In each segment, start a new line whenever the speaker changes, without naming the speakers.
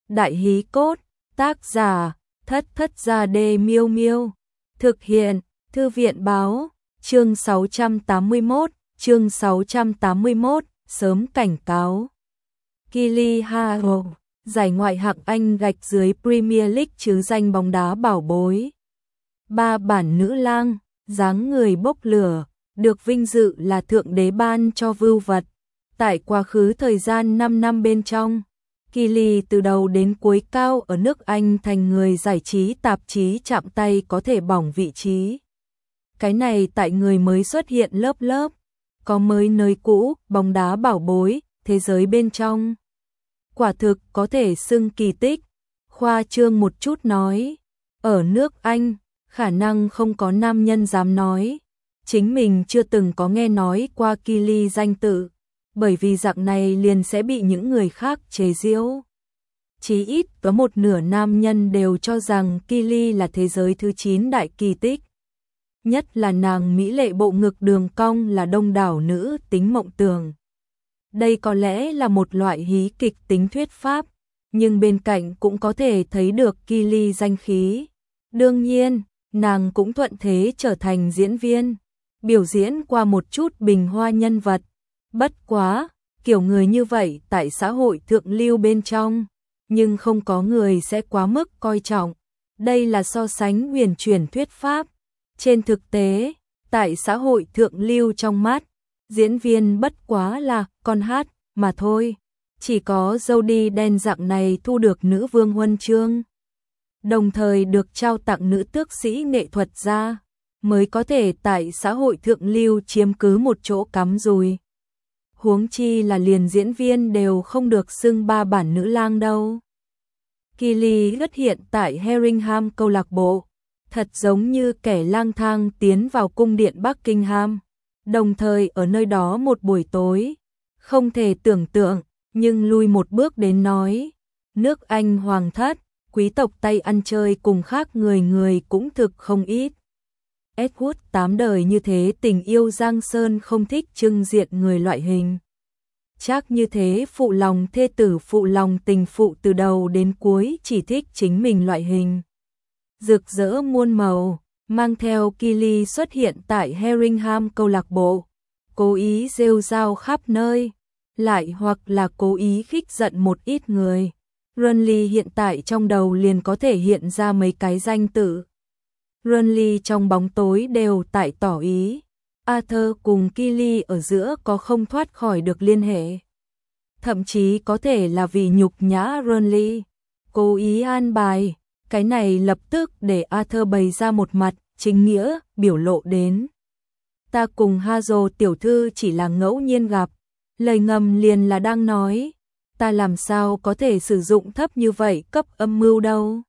Đại hí cốt, tác giả, Thất Thất Gia Đê Miêu Miêu. Thực hiện, Thư viện báo, chương 681, sớm cảnh cáo. Kylie Haro, giải ngoại hạng Anh gạch dưới Premier League chứ danh bóng đá bảo bối. 3 bản nữ lang, dáng người bốc lửa, được vinh dự là thượng đế ban cho vưu vật. Tại quá khứ thời gian 5 năm bên trong, Kylie từ đầu đến cuối cao ở nước Anh thành người giải trí tạp chí chạm tay có thể bỏng vị trí. Cái này tại người mới xuất hiện lớp lớp, có mới nơi cũ, bóng đá bảo bối, thế giới bên trong. Quả thực có thể xưng kỳ tích, khoa trương một chút nói. Ở nước Anh, khả năng không có nam nhân dám nói. Chính mình chưa từng có nghe nói qua Kylie danh tự, bởi vì dạng này liền sẽ bị những người khác chế giễu. Chí ít có một nửa nam nhân đều cho rằng Kylie là thế giới thứ 9 đại kỳ tích. Nhất là nàng mỹ lệ bộ ngực đường cong là đông đảo nữ tính mộng tưởng. Đây có lẽ là một loại hí kịch tính thuyết pháp, nhưng bên cạnh cũng có thể thấy được Kylie danh khí. Đương nhiên, nàng cũng thuận thế trở thành diễn viên, biểu diễn qua một chút bình hoa nhân vật. Bất quá, kiểu người như vậy tại xã hội thượng lưu bên trong, nhưng không có người sẽ quá mức coi trọng. Đây là so sánh huyền chuyển thuyết pháp. Trên thực tế, tại xã hội thượng lưu trong mắt, diễn viên bất quá là con hát mà thôi. Chỉ có Jodie Đen dạng này thu được nữ vương huân chương, đồng thời được trao tặng nữ tước sĩ nghệ thuật ra, mới có thể tại xã hội thượng lưu chiếm cứ một chỗ cắm rùi. Huống chi là liền diễn viên đều không được xưng 3 bản nữ lang đâu. Kylie xuất hiện tại Herringham câu lạc bộ, thật giống như kẻ lang thang tiến vào cung điện Buckingham, đồng thời ở nơi đó một buổi tối. Không thể tưởng tượng, nhưng lui một bước đến nói, nước Anh hoàng thất, quý tộc Tây ăn chơi cùng khác người cũng thực không ít. Edward 8 đời như thế tình yêu Giang Sơn không thích trưng diện người loại hình. Chắc như thế phụ lòng thê tử phụ lòng tình phụ từ đầu đến cuối chỉ thích chính mình loại hình. Rực rỡ muôn màu, mang theo Kylie xuất hiện tại Herringham câu lạc bộ, cố ý rêu rao khắp nơi, lại hoặc là cố ý khích giận một ít người. Runley hiện tại trong đầu liền có thể hiện ra mấy cái danh tự. Runley trong bóng tối đều tại tỏ ý, Arthur cùng Kylie ở giữa có không thoát khỏi được liên hệ. Thậm chí có thể là vì nhục nhã Runley, cố ý an bài, cái này lập tức để Arthur bày ra một mặt chính nghĩa, biểu lộ đến. Ta cùng Hazel tiểu thư chỉ là ngẫu nhiên gặp, lời ngầm liền là đang nói, ta làm sao có thể sử dụng thấp như vậy cấp âm mưu đâu.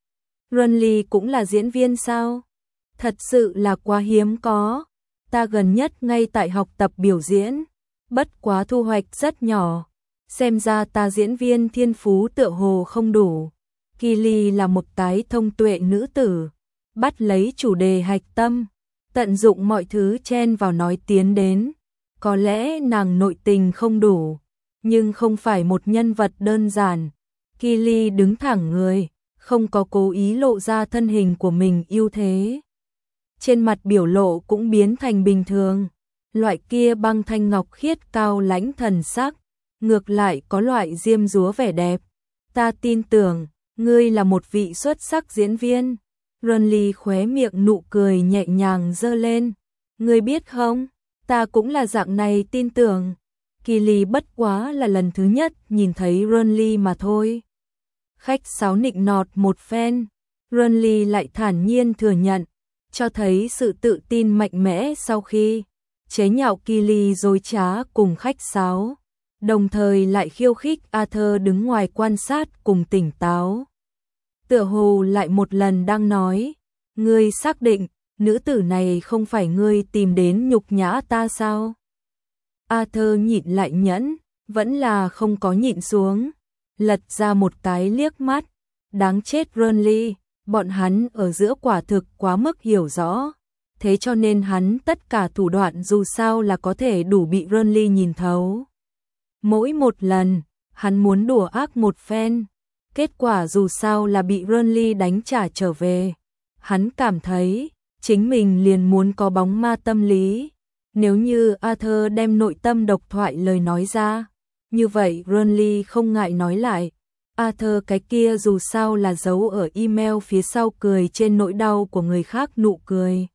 Runley cũng là diễn viên sao? Thật sự là quá hiếm có. Ta gần nhất ngay tại học tập biểu diễn, bất quá thu hoạch rất nhỏ. Xem ra ta diễn viên thiên phú tựa hồ không đủ. Kylie là một cái thông tuệ nữ tử, bắt lấy chủ đề hạch tâm, tận dụng mọi thứ chen vào nói tiến đến. Có lẽ nàng nội tình không đủ, nhưng không phải một nhân vật đơn giản. Kylie đứng thẳng người, không có cố ý lộ ra thân hình của mình ưu thế. Trên mặt biểu lộ cũng biến thành bình thường, loại kia băng thanh ngọc khiết cao lãnh thần sắc, ngược lại có loại diêm dúa vẻ đẹp. Ta tin tưởng, ngươi là một vị xuất sắc diễn viên. Runley khóe miệng nụ cười nhẹ nhàng giơ lên. Ngươi biết không, ta cũng là dạng này tin tưởng. Kylie bất quá là lần thứ nhất nhìn thấy Runley mà thôi. Khách sáo nịnh nọt một phen, Runley lại thản nhiên thừa nhận, cho thấy sự tự tin mạnh mẽ sau khi chế nhạo Kylie dối trá cùng khách sáo, đồng thời lại khiêu khích Arthur đứng ngoài quan sát cùng tỉnh táo. Tựa hồ lại một lần đang nói, ngươi xác định, nữ tử này không phải ngươi tìm đến nhục nhã ta sao? Arthur nhịn lại nhẫn, vẫn là không có nhịn xuống, lật ra một cái liếc mắt, đáng chết Runley, bọn hắn ở giữa quả thực quá mức hiểu rõ, thế cho nên hắn tất cả thủ đoạn dù sao là có thể đủ bị Runley nhìn thấu. Mỗi một lần, hắn muốn đùa ác một phen, Kết quả dù sao là bị Burnley đánh trả trở về. Hắn cảm thấy chính mình liền muốn có bóng ma tâm lý. Nếu như Arthur đem nội tâm độc thoại lời nói ra, như vậy Burnley không ngại nói lại. Arthur cái kia dù sao là giấu ở email phía sau cười trên nỗi đau của người khác nụ cười.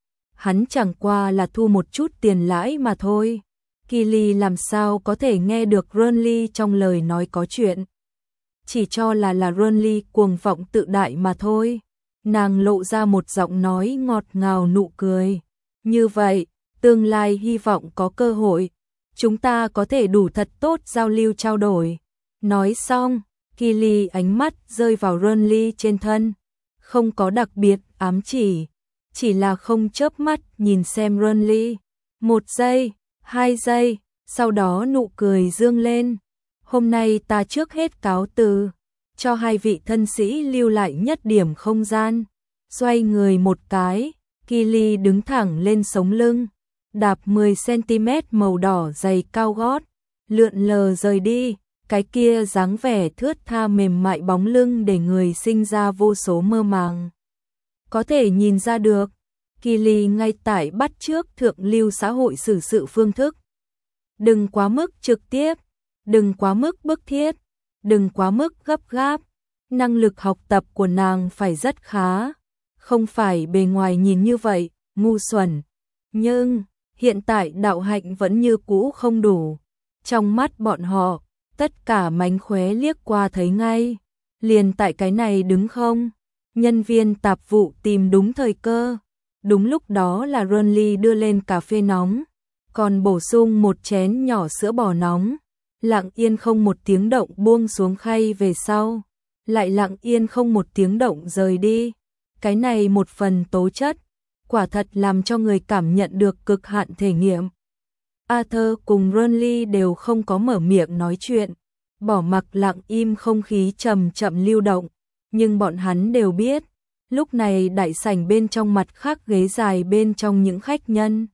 Hắn chẳng qua là thu một chút tiền lãi mà thôi. Kelly làm sao có thể nghe được Burnley trong lời nói có chuyện. Chỉ cho là Burnley cuồng vọng tự đại mà thôi. Nàng lộ ra một giọng nói ngọt ngào nụ cười. Như vậy, tương lai hy vọng có cơ hội, chúng ta có thể đủ thật tốt giao lưu trao đổi. Nói xong, Kelly ánh mắt rơi vào Burnley trên thân. Không có đặc biệt ám chỉ là không chớp mắt nhìn xem Burnley. 1 giây, 2 giây, sau đó nụ cười dương lên. Hôm nay ta trước hết cáo từ, cho hai vị thân sĩ lưu lại nhất điểm không gian. Xoay người một cái, Kelly đứng thẳng lên sống lưng, đạp 10cm màu đỏ giày cao gót, lượn lờ rời đi. Cái kia dáng vẻ thướt tha mềm mại bóng lưng để người sinh ra vô số mơ màng. Có thể nhìn ra được, Kelly ngay tại bắt chước thượng lưu xã hội xử sự phương thức. Đừng quá mức trực tiếp, đừng quá mức bức thiết, đừng quá mức gấp gáp. Năng lực học tập của nàng phải rất khá, không phải bề ngoài nhìn như vậy, ngu xuẩn. Nhưng, hiện tại đạo hạnh vẫn như cũ không đủ. Trong mắt bọn họ, tất cả mánh khóe liếc qua thấy ngay. Liền tại cái này đứng không? Nhân viên tạp vụ tìm đúng thời cơ. Đúng lúc đó là Burnley đưa lên cà phê nóng, còn bổ sung một chén nhỏ sữa bò nóng. Lặng yên không một tiếng động buông xuống khay về sau. Lại lặng yên không một tiếng động rời đi. Cái này một phần tố chất, quả thật làm cho người cảm nhận được cực hạn thể nghiệm. Arthur cùng Burnley đều không có mở miệng nói chuyện, bỏ mặc lặng im không khí chậm chậm lưu động, nhưng bọn hắn đều biết, lúc này đại sảnh bên trong mặt khác ghế dài bên trong những khách nhân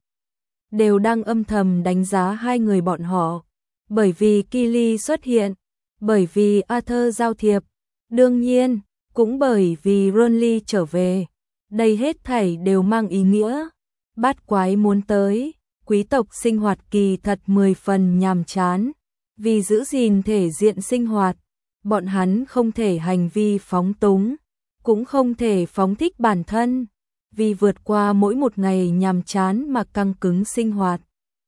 đều đang âm thầm đánh giá hai người bọn họ, bởi vì Kelly xuất hiện, bởi vì Arthur giao thiệp, đương nhiên, cũng bởi vì Burnley trở về. Đây hết thảy đều mang ý nghĩa bát quái muốn tới. Quý tộc sinh hoạt kỳ thật 10 phần nhàm chán, vì giữ gìn thể diện sinh hoạt, bọn hắn không thể hành vi phóng túng, cũng không thể phóng thích bản thân, vì vượt qua mỗi một ngày nhàm chán mà căng cứng sinh hoạt.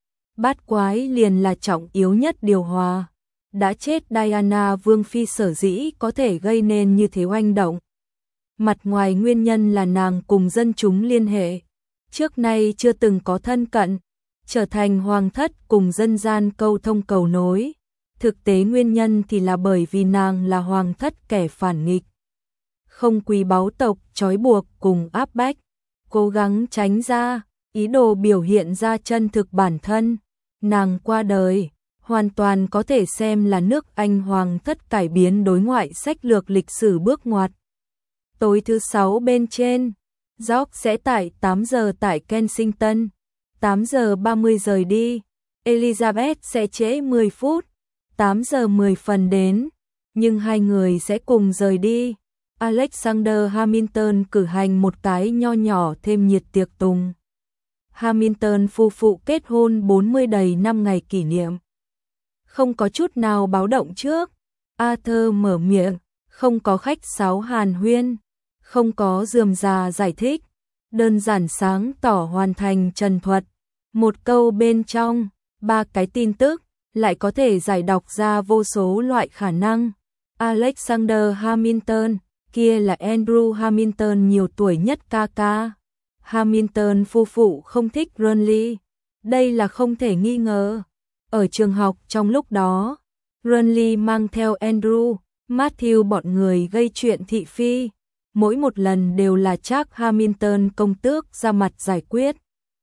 Bát quái liền là trọng yếu nhất điều hòa. Đã chết Diana Vương Phi sở dĩ có thể gây nên như thế oanh động. Mặt ngoài nguyên nhân là nàng cùng dân chúng liên hệ, trước nay chưa từng có thân cận, trở thành hoàng thất cùng dân gian câu thông cầu nối. Thực tế nguyên nhân thì là bởi vì nàng là hoàng thất kẻ phản nghịch, không quý báu tộc trói buộc cùng áp bách, cố gắng tránh ra, ý đồ biểu hiện ra chân thực bản thân. Nàng qua đời, hoàn toàn có thể xem là nước Anh hoàng thất cải biến đối ngoại sách lược lịch sử bước ngoặt. Tối thứ 6 bên trên, George sẽ tại 8 giờ tại Kensington, 8 giờ 30 rời đi, Elizabeth sẽ trễ 10 phút, 8 giờ 10 phần đến, nhưng hai người sẽ cùng rời đi. Alexander Hamilton cử hành một cái nho nhỏ thêm nhiệt tiệc tùng. Hamilton phu phụ kết hôn 40 đầy năm ngày kỷ niệm. Không có chút nào báo động trước, Arthur mở miệng, không có khách sáo hàn huyên, không có rườm rà giải thích, đơn giản sáng tỏ hoàn thành trần thuật. Một câu bên trong, 3 cái tin tức, lại có thể giải đọc ra vô số loại khả năng. Alexander Hamilton, kia là Andrew Hamilton nhiều tuổi nhất ca ca. Hamilton phu phụ không thích Burnley, đây là không thể nghi ngờ. Ở trường học trong lúc đó, Burnley mang theo Andrew, Matthew bọn người gây chuyện thị phi. Mỗi một lần đều là Charles Hamilton công tước ra mặt giải quyết.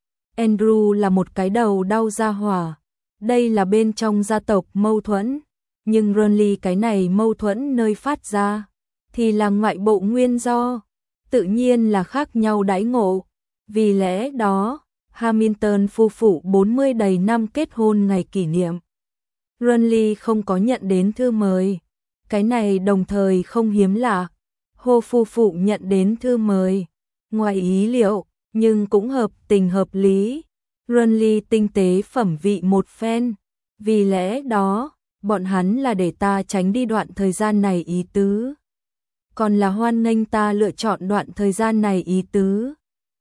Andrew là một cái đầu đau ra hỏa. Đây là bên trong gia tộc mâu thuẫn. Nhưng Burnley cái này mâu thuẫn nơi phát ra thì là ngoại bộ nguyên do. Tự nhiên là khác nhau đãi ngộ. Vì lẽ đó, Hamilton phu phụ 40 đầy năm kết hôn ngày kỷ niệm. Burnley không có nhận đến thư mời. Cái này đồng thời không hiếm lạ. Hồ phu phụ nhận đến thư mời, ngoài ý liệu, nhưng cũng hợp tình hợp lý. Renly tinh tế phẩm vị một phen, vì lẽ đó, bọn hắn là để ta tránh đi đoạn thời gian này ý tứ. Còn là hoan nghênh ta lựa chọn đoạn thời gian này ý tứ.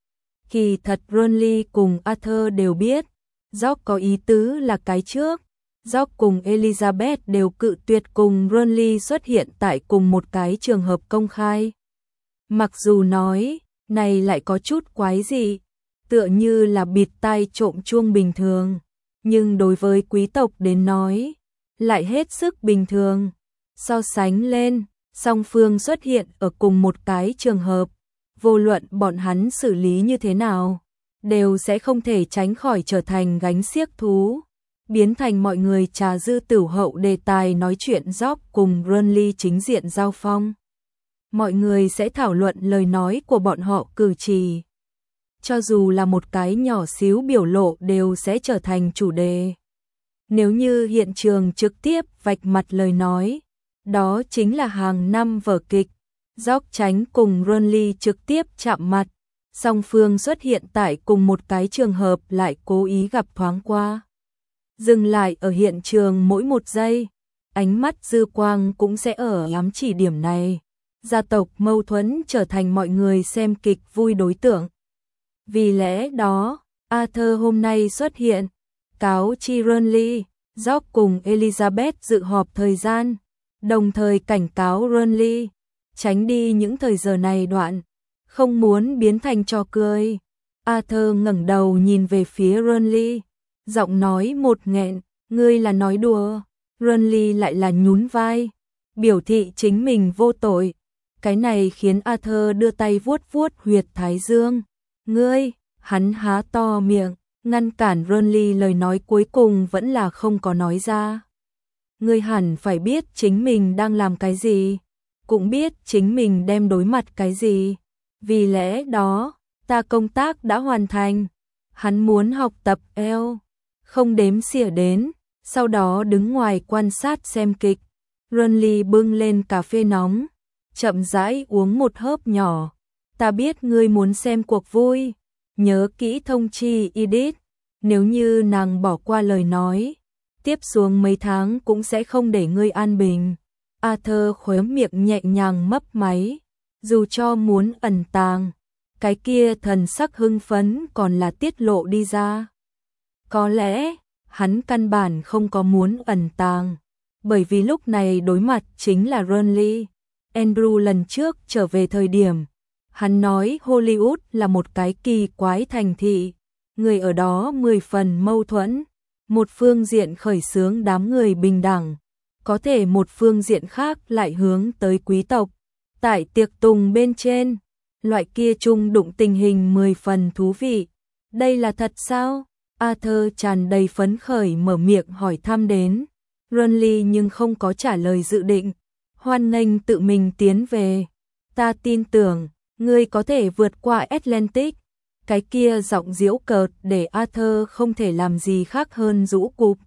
Kỳ thật Renly cùng Arthur đều biết, George có ý tứ là cái trước. George cùng Elizabeth đều cự tuyệt cùng Renly xuất hiện tại cùng một cái trường hợp công khai. Mặc dù nói, này lại có chút quái dị, tựa như là bịt tai trộm chuông bình thường, nhưng đối với quý tộc đến nói, lại hết sức bình thường. So sánh lên, song phương xuất hiện ở cùng một cái trường hợp, vô luận bọn hắn xử lý như thế nào, đều sẽ không thể tránh khỏi trở thành gánh xiếc thú, biến thành mọi người trà dư tửu hậu đề tài nói chuyện George cùng Renly chính diện giao phong. Mọi người sẽ thảo luận lời nói của bọn họ cử chỉ. Cho dù là một cái nhỏ xíu biểu lộ đều sẽ trở thành chủ đề. Nếu như hiện trường trực tiếp vạch mặt lời nói, đó chính là hàng năm vở kịch. George tránh cùng Renly trực tiếp chạm mặt, song phương xuất hiện tại cùng một cái trường hợp lại cố ý gặp thoáng qua. Dừng lại ở hiện trường mỗi một giây, ánh mắt dư quang cũng sẽ ở ám chỉ điểm này. Gia tộc mâu thuẫn trở thành mọi người xem kịch vui đối tượng. Vì lẽ đó, Arthur hôm nay xuất hiện, cáo chi Renly, George cùng Elizabeth dự họp thời gian, đồng thời cảnh cáo Renly, tránh đi những thời giờ này đoạn, không muốn biến thành trò cười. Arthur ngẩng đầu nhìn về phía Renly, giọng nói một nghẹn, ngươi là nói đùa. Renly lại là nhún vai, biểu thị chính mình vô tội. Cái này khiến Arthur đưa tay vuốt vuốt huyệt thái dương. Ngươi, hắn há to miệng, ngăn cản Renly lời nói cuối cùng vẫn là không có nói ra. Ngươi hẳn phải biết chính mình đang làm cái gì, cũng biết chính mình đem đối mặt cái gì. Vì lẽ đó, ta công tác đã hoàn thành. Hắn muốn học tập eo, không đếm xỉa đến, sau đó đứng ngoài quan sát xem kịch. Renly bưng lên cà phê nóng, chậm rãi uống một hớp nhỏ. Ta biết ngươi muốn xem cuộc vui, nhớ kỹ thông chi Edith, nếu như nàng bỏ qua lời nói, tiếp xuống mấy tháng cũng sẽ không để ngươi an bình. Arthur khóe miệng nhẹ nhàng mấp máy, dù cho muốn ẩn tàng, cái kia thần sắc hưng phấn còn là tiết lộ đi ra. Có lẽ, hắn căn bản không có muốn ẩn tàng, bởi vì lúc này đối mặt chính là Renly. Andrew lần trước trở về thời điểm, hắn nói Hollywood là một cái kỳ quái thành thị, người ở đó 10 phần mâu thuẫn, một phương diện khởi xướng đám người bình đẳng, có thể một phương diện khác lại hướng tới quý tộc. Tại tiệc tùng bên trên, loại kia chung đụng tình hình 10 phần thú vị. Đây là thật sao? Arthur tràn đầy phấn khởi mở miệng hỏi thăm đến. Renly nhưng không có trả lời dự định, hoan nghênh tự mình tiến về. Ta tin tưởng, ngươi có thể vượt qua Atlantic. Cái kia giọng giễu cợt để Arthur không thể làm gì khác hơn rũ cụp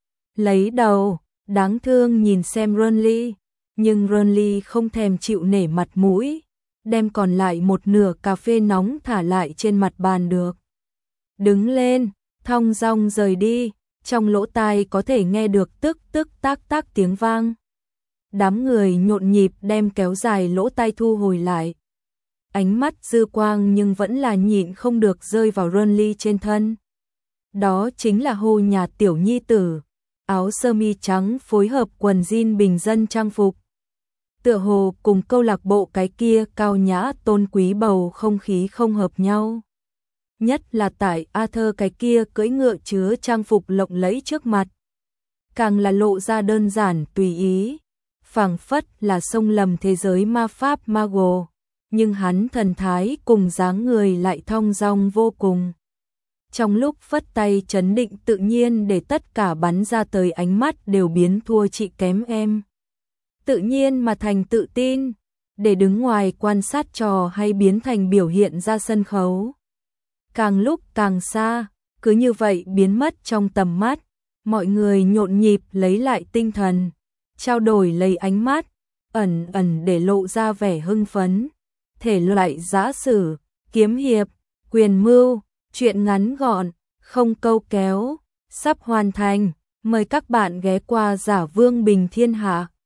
lấy đầu, đáng thương nhìn xem Renly, nhưng Renly không thèm chịu nể mặt mũi, đem còn lại một nửa cà phê nóng thả lại trên mặt bàn được. Đứng lên, thong dong rời đi, trong lỗ tai có thể nghe được tức tức tác tác tiếng vang. Đám người nhộn nhịp đem kéo dài lỗ tai thu hồi lại. Ánh mắt dư quang nhưng vẫn là nhịn không được rơi vào Renly trên thân. Đó chính là Hồ nhà tiểu nhi tử, áo sơ mi trắng phối hợp quần jean bình dân trang phục. Tựa hồ cùng câu lạc bộ cái kia cao nhã tôn quý bầu không khí không hợp nhau. Nhất là tại Arthur cái kia cưỡi ngựa chứa trang phục lộng lẫy trước mặt. Càng là lộ ra đơn giản tùy ý, phảng phất là xông lầm thế giới ma pháp Mago, nhưng hắn thần thái cùng dáng người lại thong dong vô cùng. Trong lúc phất tay trấn định tự nhiên để tất cả bắn ra tới ánh mắt đều biến thua chị kém em. Tự nhiên mà thành tự tin, để đứng ngoài quan sát trò hay biến thành biểu hiện ra sân khấu. Càng lúc càng xa, cứ như vậy biến mất trong tầm mắt, mọi người nhộn nhịp lấy lại tinh thần, trao đổi lấy ánh mắt, ẩn ẩn để lộ ra vẻ hưng phấn. Thể loại giã sử, kiếm hiệp, quyền mưu, truyện ngắn gọn, không câu kéo, sắp hoàn thành. Mời các bạn ghé qua Giả Vương Bình Thiên Hạ.